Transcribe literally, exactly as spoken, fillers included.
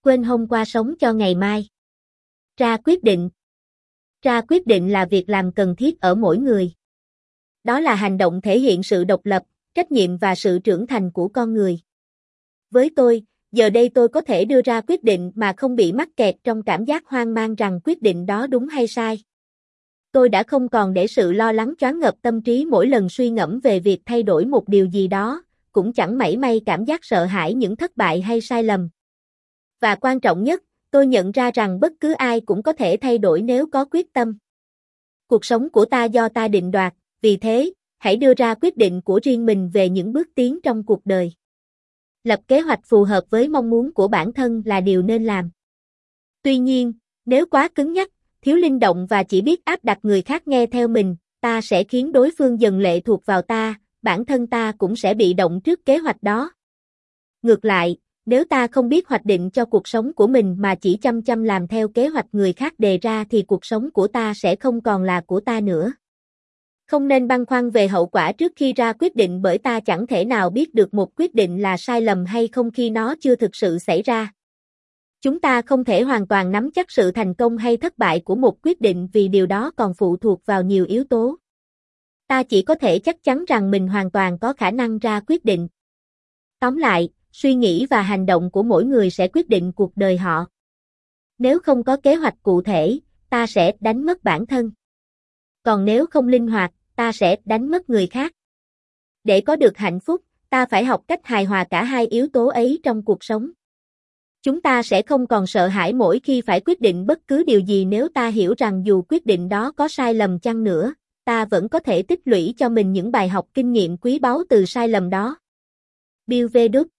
quên hôm qua sống cho ngày mai. Ra quyết định. Ra quyết định là việc làm cần thiết ở mỗi người. Đó là hành động thể hiện sự độc lập, trách nhiệm và sự trưởng thành của con người. Với tôi, giờ đây tôi có thể đưa ra quyết định mà không bị mắc kẹt trong cảm giác hoang mang rằng quyết định đó đúng hay sai. Tôi đã không còn để sự lo lắng choáng ngợp tâm trí mỗi lần suy ngẫm về việc thay đổi một điều gì đó, cũng chẳng mảy may cảm giác sợ hãi những thất bại hay sai lầm. Và quan trọng nhất, tôi nhận ra rằng bất cứ ai cũng có thể thay đổi nếu có quyết tâm. Cuộc sống của ta do ta định đoạt, vì thế, hãy đưa ra quyết định của riêng mình về những bước tiến trong cuộc đời. Lập kế hoạch phù hợp với mong muốn của bản thân là điều nên làm. Tuy nhiên, nếu quá cứng nhắc, thiếu linh động và chỉ biết áp đặt người khác nghe theo mình, ta sẽ khiến đối phương dần lệ thuộc vào ta, bản thân ta cũng sẽ bị động trước kế hoạch đó. Ngược lại, nếu ta không biết hoạch định cho cuộc sống của mình mà chỉ chăm chăm làm theo kế hoạch người khác đề ra thì cuộc sống của ta sẽ không còn là của ta nữa. Không nên băn khoăn về hậu quả trước khi ra quyết định bởi ta chẳng thể nào biết được một quyết định là sai lầm hay không khi nó chưa thực sự xảy ra. Chúng ta không thể hoàn toàn nắm chắc sự thành công hay thất bại của một quyết định vì điều đó còn phụ thuộc vào nhiều yếu tố. Ta chỉ có thể chắc chắn rằng mình hoàn toàn có khả năng ra quyết định. Tóm lại, suy nghĩ và hành động của mỗi người sẽ quyết định cuộc đời họ. Nếu không có kế hoạch cụ thể, ta sẽ đánh mất bản thân. Còn nếu không linh hoạt, ta sẽ đánh mất người khác. Để có được hạnh phúc, ta phải học cách hài hòa cả hai yếu tố ấy trong cuộc sống. Chúng ta sẽ không còn sợ hãi mỗi khi phải quyết định bất cứ điều gì nếu ta hiểu rằng dù quyết định đó có sai lầm chăng nữa, ta vẫn có thể tích lũy cho mình những bài học kinh nghiệm quý báu từ sai lầm đó. Bill V.